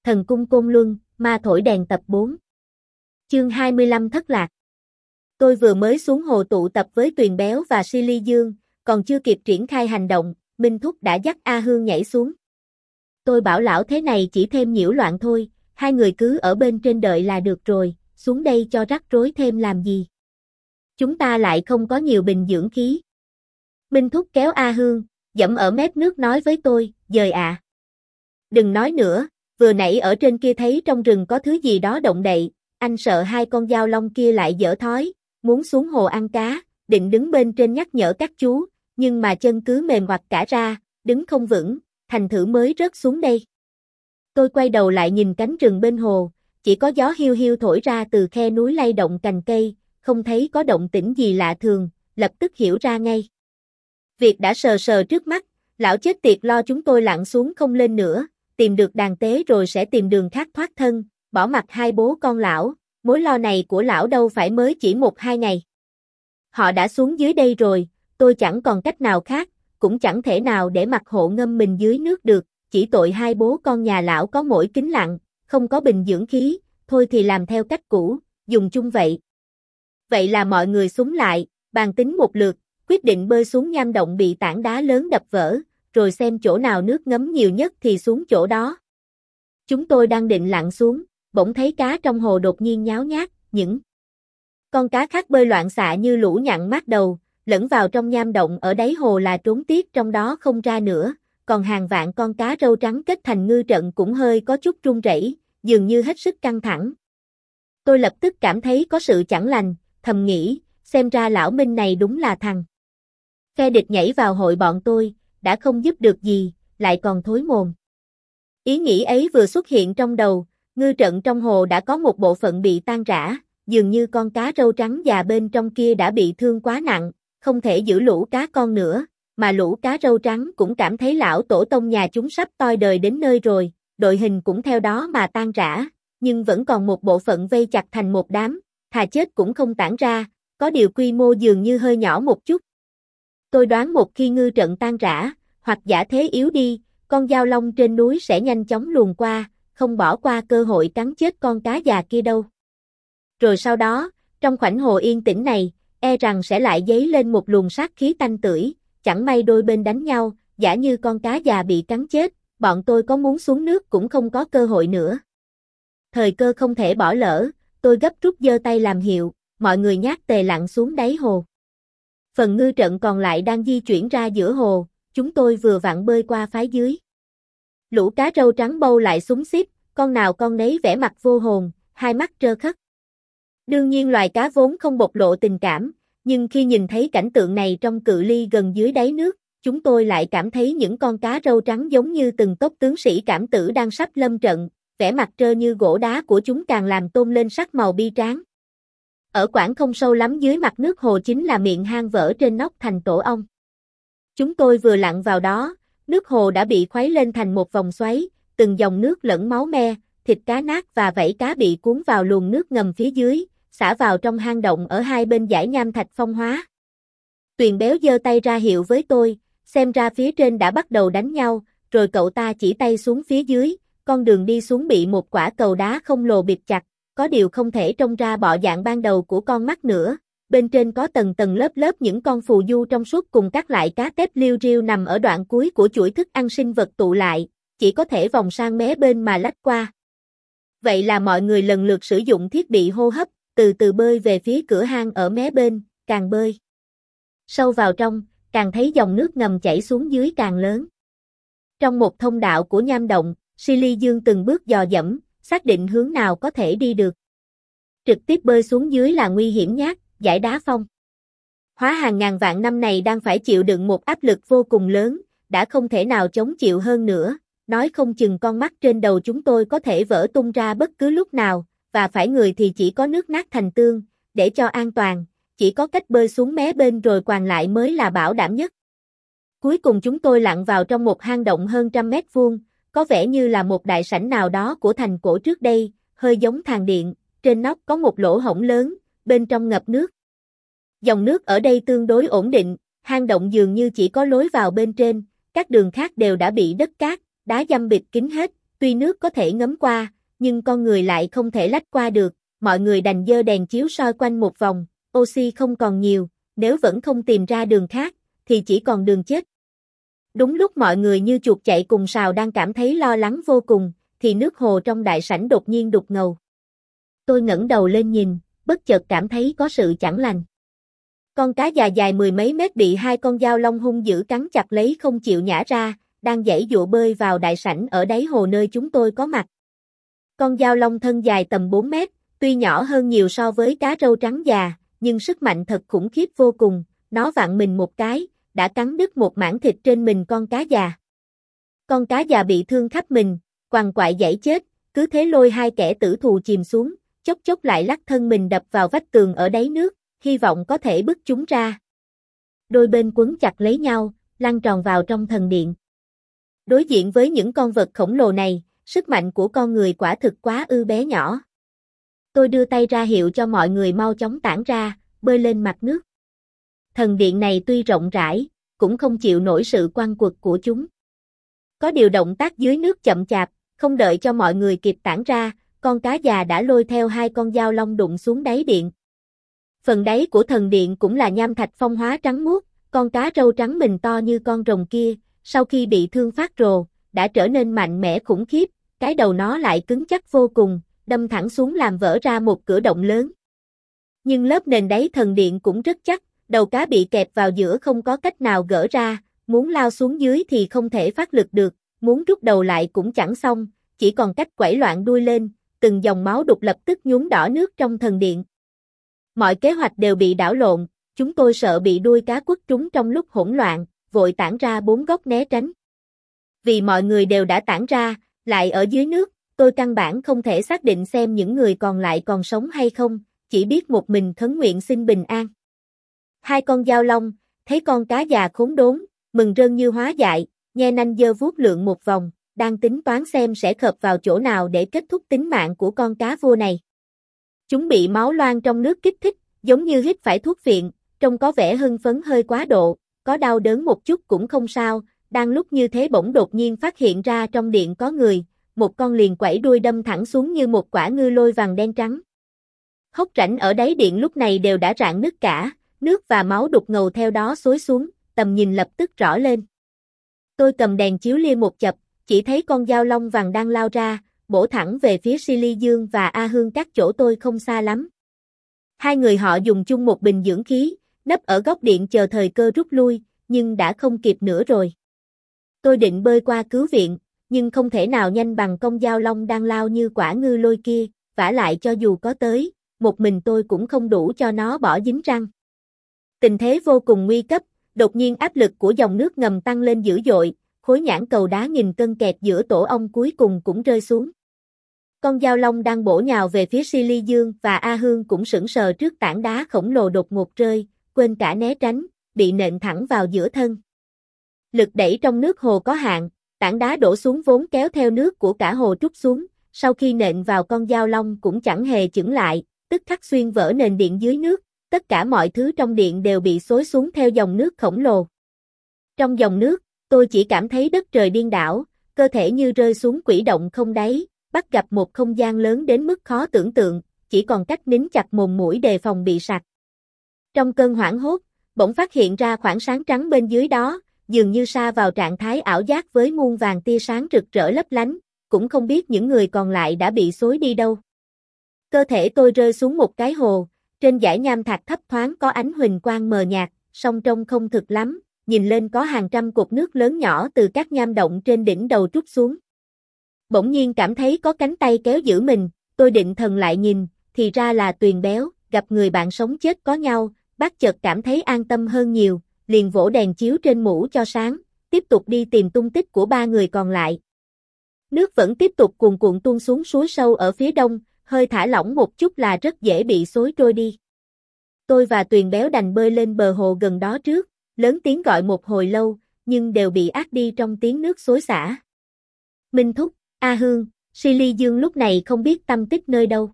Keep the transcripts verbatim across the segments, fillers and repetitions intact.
Thần cung Côn Luân, ma thổi đèn tập bốn. Chương hai mươi lăm thất lạc. Tôi vừa mới xuống hồ tụ tập với Tuyền Béo và Silly Dương, còn chưa kịp triển khai hành động, Minh Thúc đã dắt A Hương nhảy xuống. Tôi bảo lão thế này chỉ thêm nhiễu loạn thôi, hai người cứ ở bên trên đợi là được rồi, xuống đây cho rắc rối thêm làm gì. Chúng ta lại không có nhiều bình dưỡng khí. Minh Thúc kéo A Hương, dẫm ở mép nước nói với tôi, dời ạ. À. Đừng nói nữa, vừa nãy ở trên kia thấy trong rừng có thứ gì đó động đậy, anh sợ hai con dao long kia lại dở thói, muốn xuống hồ ăn cá, định đứng bên trên nhắc nhở các chú, nhưng mà chân cứ mềm ngoặt cả ra, đứng không vững, thành thử mới rớt xuống đây. Tôi quay đầu lại nhìn cánh rừng bên hồ, chỉ có gió hiu hiu thổi ra từ khe núi lay động cành cây, không thấy có động tĩnh gì lạ thường, lập tức hiểu ra ngay. Việc đã sờ sờ trước mắt, lão chết tiệt lo chúng tôi lặn xuống không lên nữa, tìm được đàn tế rồi sẽ tìm đường khác thoát thân, bỏ mặc hai bố con lão, mối lo này của lão đâu phải mới chỉ một hai ngày. Họ đã xuống dưới đây rồi, tôi chẳng còn cách nào khác, cũng chẳng thể nào để mặc hộ ngâm mình dưới nước được, chỉ tội hai bố con nhà lão có mỗi kính lặn, không có bình dưỡng khí, thôi thì làm theo cách cũ, dùng chung vậy. Vậy là mọi người súng lại, bàn tính một lượt, quyết định bơi xuống nham động bị tảng đá lớn đập vỡ, rồi xem chỗ nào nước ngấm nhiều nhất thì xuống chỗ đó. Chúng tôi đang định lặn xuống, bỗng thấy cá trong hồ đột nhiên nháo nhác, những con cá khác bơi loạn xạ như lũ nhặn mát đầu, lẫn vào trong nham động ở đáy hồ là trốn tiếc trong đó không ra nữa, còn hàng vạn con cá râu trắng kết thành ngư trận cũng hơi có chút run rẩy, dường như hết sức căng thẳng. Tôi lập tức cảm thấy có sự chẳng lành, thầm nghĩ, xem ra lão Minh này đúng là thằng phe địch nhảy vào hội bọn tôi, đã không giúp được gì, lại còn thối mồm. Ý nghĩ ấy vừa xuất hiện trong đầu, ngư trận trong hồ đã có một bộ phận bị tan rã, dường như con cá râu trắng già bên trong kia đã bị thương quá nặng, không thể giữ lũ cá con nữa, mà lũ cá râu trắng cũng cảm thấy lão tổ tông nhà chúng sắp toi đời đến nơi rồi, đội hình cũng theo đó mà tan rã, nhưng vẫn còn một bộ phận vây chặt thành một đám, thà chết cũng không tản ra, có điều quy mô dường như hơi nhỏ một chút. Tôi đoán một khi ngư trận tan rã, hoặc giả thế yếu đi, con dao long trên núi sẽ nhanh chóng luồn qua, không bỏ qua cơ hội cắn chết con cá già kia đâu. Rồi sau đó, trong khoảnh hồ yên tĩnh này, e rằng sẽ lại dấy lên một luồng sát khí tanh tưởi, chẳng may đôi bên đánh nhau, giả như con cá già bị cắn chết, bọn tôi có muốn xuống nước cũng không có cơ hội nữa. Thời cơ không thể bỏ lỡ, tôi gấp rút giơ tay làm hiệu, mọi người nhát tề lặn xuống đáy hồ. Phần ngư trận còn lại đang di chuyển ra giữa hồ, chúng tôi vừa vặn bơi qua phái dưới. Lũ cá râu trắng bâu lại xúm xít, con nào con nấy vẻ mặt vô hồn, hai mắt trơ khất. Đương nhiên loài cá vốn không bộc lộ tình cảm, nhưng khi nhìn thấy cảnh tượng này trong cự ly gần dưới đáy nước, chúng tôi lại cảm thấy những con cá râu trắng giống như từng tốp tướng sĩ cảm tử đang sắp lâm trận, vẻ mặt trơ như gỗ đá của chúng càng làm tôn lên sắc màu bi tráng. Ở quãng không sâu lắm dưới mặt nước hồ chính là miệng hang vỡ trên nóc thành tổ ong. Chúng tôi vừa lặn vào đó, nước hồ đã bị khuấy lên thành một vòng xoáy, từng dòng nước lẫn máu me, thịt cá nát và vảy cá bị cuốn vào luồng nước ngầm phía dưới, xả vào trong hang động ở hai bên dãy nham thạch phong hóa. Tuyền Béo giơ tay ra hiệu với tôi, xem ra phía trên đã bắt đầu đánh nhau, rồi cậu ta chỉ tay xuống phía dưới, con đường đi xuống bị một quả cầu đá không lồ bịt chặt, có điều không thể trông ra bộ dạng ban đầu của con mắt nữa, bên trên có tầng tầng lớp lớp những con phù du trong suốt cùng các loại cá tép liêu riêu nằm ở đoạn cuối của chuỗi thức ăn sinh vật tụ lại, chỉ có thể vòng sang mé bên mà lách qua. Vậy là mọi người lần lượt sử dụng thiết bị hô hấp, từ từ bơi về phía cửa hang ở mé bên, càng bơi sâu vào trong, càng thấy dòng nước ngầm chảy xuống dưới càng lớn. Trong một thông đạo của nham động, Silly Dương từng bước dò dẫm, xác định hướng nào có thể đi được. Trực tiếp bơi xuống dưới là nguy hiểm nhát, dải đá phong hóa hàng ngàn vạn năm này đang phải chịu đựng một áp lực vô cùng lớn, đã không thể nào chống chịu hơn nữa, nói không chừng con mắt trên đầu chúng tôi có thể vỡ tung ra bất cứ lúc nào, và phải người thì chỉ có nước nát thành tương, để cho an toàn, chỉ có cách bơi xuống mé bên rồi quàng lại mới là bảo đảm nhất. Cuối cùng chúng tôi lặn vào trong một hang động hơn trăm mét vuông, có vẻ như là một đại sảnh nào đó của thành cổ trước đây, hơi giống thang điện, trên nóc có một lỗ hổng lớn, bên trong ngập nước. Dòng nước ở đây tương đối ổn định, hang động dường như chỉ có lối vào bên trên, các đường khác đều đã bị đất cát, đá dăm bịt kín hết, tuy nước có thể ngấm qua, nhưng con người lại không thể lách qua được, mọi người đành giơ đèn chiếu soi quanh một vòng, oxy không còn nhiều, nếu vẫn không tìm ra đường khác, thì chỉ còn đường chết. Đúng lúc mọi người như chuột chạy cùng sào đang cảm thấy lo lắng vô cùng, thì nước hồ trong đại sảnh đột nhiên đục ngầu. Tôi ngẩng đầu lên nhìn, bất chợt cảm thấy có sự chẳng lành. Con cá già dài mười mấy mét bị hai con dao long hung dữ cắn chặt lấy không chịu nhả ra, đang giãy giụa bơi vào đại sảnh ở đáy hồ nơi chúng tôi có mặt. Con dao long thân dài tầm bốn mét, tuy nhỏ hơn nhiều so với cá râu trắng già, nhưng sức mạnh thật khủng khiếp vô cùng, nó vặn mình một cái, đã cắn đứt một mảng thịt trên mình con cá già. Con cá già bị thương khắp mình, quằn quại giãy chết, cứ thế lôi hai kẻ tử thù chìm xuống, chốc chốc lại lắc thân mình đập vào vách tường ở đáy nước, hy vọng có thể bứt chúng ra. Đôi bên quấn chặt lấy nhau, lăn tròn vào trong thần điện. Đối diện với những con vật khổng lồ này, sức mạnh của con người quả thực quá ư bé nhỏ. Tôi đưa tay ra hiệu cho mọi người mau chóng tản ra, bơi lên mặt nước. Thần điện này tuy rộng rãi, cũng không chịu nổi sự quăng quật của chúng. Có điều động tác dưới nước chậm chạp, không đợi cho mọi người kịp tản ra, con cá già đã lôi theo hai con dao long đụng xuống đáy điện. Phần đáy của thần điện cũng là nham thạch phong hóa trắng muốt, con cá râu trắng mình to như con rồng kia, sau khi bị thương phát rồ, đã trở nên mạnh mẽ khủng khiếp, cái đầu nó lại cứng chắc vô cùng, đâm thẳng xuống làm vỡ ra một cửa động lớn. Nhưng lớp nền đáy thần điện cũng rất chắc, đầu cá bị kẹp vào giữa không có cách nào gỡ ra, muốn lao xuống dưới thì không thể phát lực được, muốn rút đầu lại cũng chẳng xong, chỉ còn cách quẩy loạn đuôi lên, từng dòng máu đục lập tức nhuốm đỏ nước trong thần điện. Mọi kế hoạch đều bị đảo lộn, chúng tôi sợ bị đuôi cá quất trúng trong lúc hỗn loạn, vội tản ra bốn góc né tránh. Vì mọi người đều đã tản ra, lại ở dưới nước, tôi căn bản không thể xác định xem những người còn lại còn sống hay không, chỉ biết một mình khấn nguyện xin bình an. Hai con dao long, thấy con cá già khốn đốn, mừng rơn như hóa dại, nhe nanh giơ vuốt lượn một vòng, đang tính toán xem sẽ khập vào chỗ nào để kết thúc tính mạng của con cá vua này. Chúng bị máu loang trong nước kích thích, giống như hít phải thuốc viện, trông có vẻ hưng phấn hơi quá độ, có đau đớn một chút cũng không sao, đang lúc như thế bỗng đột nhiên phát hiện ra trong điện có người, một con liền quẩy đuôi đâm thẳng xuống như một quả ngư lôi vàng đen trắng. Hốc rãnh ở đáy điện lúc này đều đã rạn nứt cả, nước và máu đục ngầu theo đó xối xuống, tầm nhìn lập tức rõ lên. Tôi cầm đèn chiếu lia một chập, chỉ thấy con dao long vàng đang lao ra, bổ thẳng về phía Silly Dương và A Hương cách chỗ tôi không xa lắm. Hai người họ dùng chung một bình dưỡng khí, nấp ở góc điện chờ thời cơ rút lui, nhưng đã không kịp nữa rồi. Tôi định bơi qua cứu viện, nhưng không thể nào nhanh bằng con dao long đang lao như quả ngư lôi kia, vả lại cho dù có tới, một mình tôi cũng không đủ cho nó bỏ dính răng. Tình thế vô cùng nguy cấp, đột nhiên áp lực của dòng nước ngầm tăng lên dữ dội, khối nhãn cầu đá nghìn cân kẹt giữa tổ ong cuối cùng cũng rơi xuống. Con dao long đang bổ nhào về phía Silly Dương và A Hương cũng sững sờ trước tảng đá khổng lồ đột ngột rơi, quên cả né tránh, bị nện thẳng vào giữa thân. Lực đẩy trong nước hồ có hạn, tảng đá đổ xuống vốn kéo theo nước của cả hồ trút xuống, sau khi nện vào con dao long cũng chẳng hề chững lại, tức khắc xuyên vỡ nền điện dưới nước, tất cả mọi thứ trong điện đều bị xối xuống theo dòng nước khổng lồ. Trong dòng nước, tôi chỉ cảm thấy đất trời điên đảo, cơ thể như rơi xuống quỷ động không đáy, bắt gặp một không gian lớn đến mức khó tưởng tượng, chỉ còn cách nín chặt mồm mũi đề phòng bị sặc. Trong cơn hoảng hốt, bỗng phát hiện ra khoảng sáng trắng bên dưới đó, dường như sa vào trạng thái ảo giác với muôn vàng tia sáng rực rỡ lấp lánh, cũng không biết những người còn lại đã bị xối đi đâu. Cơ thể tôi rơi xuống một cái hồ, trên dải nham thạch thấp thoáng có ánh huỳnh quang mờ nhạt, song trông không thực lắm, nhìn lên có hàng trăm cột nước lớn nhỏ từ các nham động trên đỉnh đầu trút xuống. Bỗng nhiên cảm thấy có cánh tay kéo giữ mình, tôi định thần lại nhìn, thì ra là Tuyền Béo, gặp người bạn sống chết có nhau, bác chợt cảm thấy an tâm hơn nhiều, liền vỗ đèn chiếu trên mũ cho sáng, tiếp tục đi tìm tung tích của ba người còn lại. Nước vẫn tiếp tục cuồn cuộn tuôn xuống suối sâu ở phía đông, hơi thả lỏng một chút là rất dễ bị xối trôi đi. Tôi và Tuyền Béo đành bơi lên bờ hồ gần đó trước, lớn tiếng gọi một hồi lâu, nhưng đều bị át đi trong tiếng nước xối xả. Minh Thúc, A Hương, Silly Dương lúc này không biết tâm tích nơi đâu.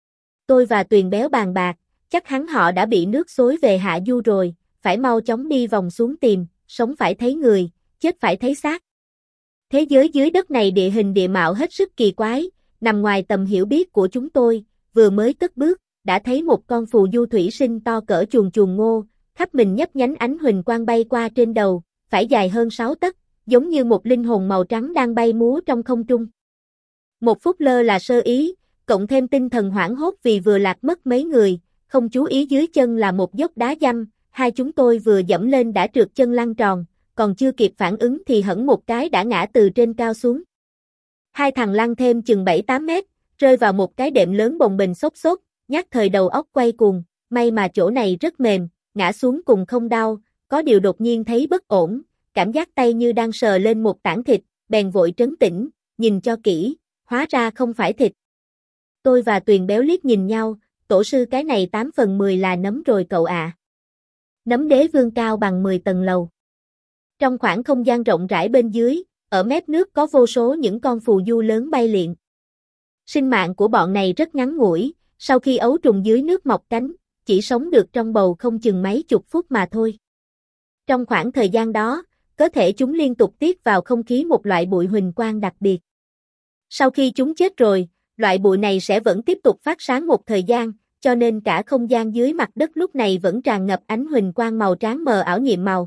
Tôi và Tuyền Béo bàn bạc, chắc hắn họ đã bị nước xối về hạ du rồi, phải mau chóng đi vòng xuống tìm, sống phải thấy người, chết phải thấy xác. Thế giới dưới đất này địa hình địa mạo hết sức kỳ quái, nằm ngoài tầm hiểu biết của chúng tôi, vừa mới cất bước, đã thấy một con phù du thủy sinh to cỡ chuồn chuồn ngô, khắp mình nhấp nhánh ánh huỳnh quang bay qua trên đầu, phải dài hơn sáu tấc, giống như một linh hồn màu trắng đang bay múa trong không trung. Một phút lơ là sơ ý, cộng thêm tinh thần hoảng hốt vì vừa lạc mất mấy người, không chú ý dưới chân là một dốc đá dăm, hai chúng tôi vừa dẫm lên đã trượt chân lăn tròn, còn chưa kịp phản ứng thì hẫng một cái đã ngã từ trên cao xuống. Hai thằng lăn thêm chừng bảy tám mét, rơi vào một cái đệm lớn bồng bềnh xốc xốc, nhắc thời đầu óc quay cuồng, may mà chỗ này rất mềm, ngã xuống cùng không đau, có điều đột nhiên thấy bất ổn, cảm giác tay như đang sờ lên một tảng thịt, bèn vội trấn tĩnh, nhìn cho kỹ, hóa ra không phải thịt. Tôi và Tuyền Béo liếc nhìn nhau, tổ sư cái này tám phần mười là nấm rồi cậu ạ. À. Nấm đế vương cao bằng mười tầng lầu. Trong khoảng không gian rộng rãi bên dưới, ở mép nước có vô số những con phù du lớn bay liệng. Sinh mạng của bọn này rất ngắn ngủi, sau khi ấu trùng dưới nước mọc cánh, chỉ sống được trong bầu không chừng mấy chục phút mà thôi. Trong khoảng thời gian đó, cơ thể chúng liên tục tiết vào không khí một loại bụi huỳnh quang đặc biệt. Sau khi chúng chết rồi, loại bụi này sẽ vẫn tiếp tục phát sáng một thời gian, cho nên cả không gian dưới mặt đất lúc này vẫn tràn ngập ánh huỳnh quang màu trắng mờ ảo nhiệm màu.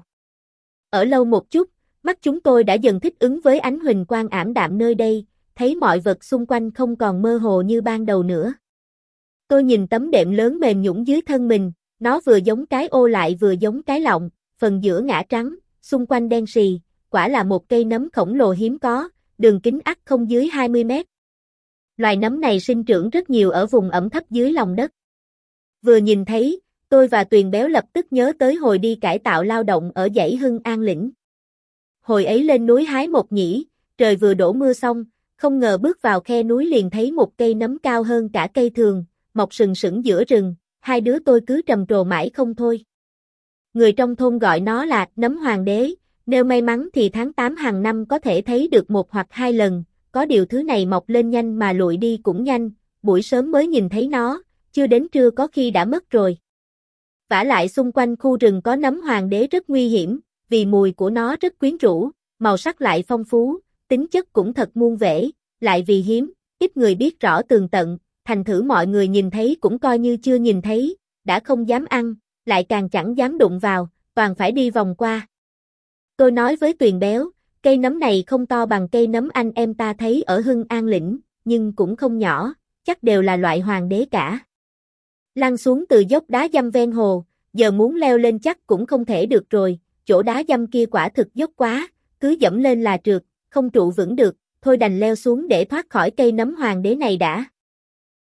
Ở lâu một chút, mắt chúng tôi đã dần thích ứng với ánh huỳnh quang ảm đạm nơi đây, thấy mọi vật xung quanh không còn mơ hồ như ban đầu nữa. Tôi nhìn tấm đệm lớn mềm nhũn dưới thân mình, nó vừa giống cái ô lại vừa giống cái lọng, phần giữa ngã trắng, xung quanh đen sì, quả là một cây nấm khổng lồ hiếm có, đường kính ắt không dưới hai mươi mét. Loài nấm này sinh trưởng rất nhiều ở vùng ẩm thấp dưới lòng đất. Vừa nhìn thấy, tôi và Tuyền Béo lập tức nhớ tới hồi đi cải tạo lao động ở dãy Hưng An lĩnh. Hồi ấy lên núi hái một nhĩ, trời vừa đổ mưa xong, không ngờ bước vào khe núi liền thấy một cây nấm cao hơn cả cây thường, mọc sừng sững giữa rừng, hai đứa tôi cứ trầm trồ mãi không thôi. Người trong thôn gọi nó là nấm hoàng đế, nếu may mắn thì tháng tám hàng năm có thể thấy được một hoặc hai lần, có điều thứ này mọc lên nhanh mà lụi đi cũng nhanh, buổi sớm mới nhìn thấy nó, chưa đến trưa có khi đã mất rồi. Vả lại xung quanh khu rừng có nấm hoàng đế rất nguy hiểm, vì mùi của nó rất quyến rũ, màu sắc lại phong phú, tính chất cũng thật muôn vẻ, lại vì hiếm, ít người biết rõ tường tận, thành thử mọi người nhìn thấy cũng coi như chưa nhìn thấy, đã không dám ăn, lại càng chẳng dám đụng vào, toàn phải đi vòng qua. Tôi nói với Tuyền Béo, cây nấm này không to bằng cây nấm anh em ta thấy ở Hưng An lĩnh, nhưng cũng không nhỏ, chắc đều là loại hoàng đế cả. Lăn xuống từ dốc đá dăm ven hồ, giờ muốn leo lên chắc cũng không thể được rồi, chỗ đá dăm kia quả thực dốc quá, cứ dẫm lên là trượt, không trụ vững được, thôi đành leo xuống để thoát khỏi cây nấm hoàng đế này đã.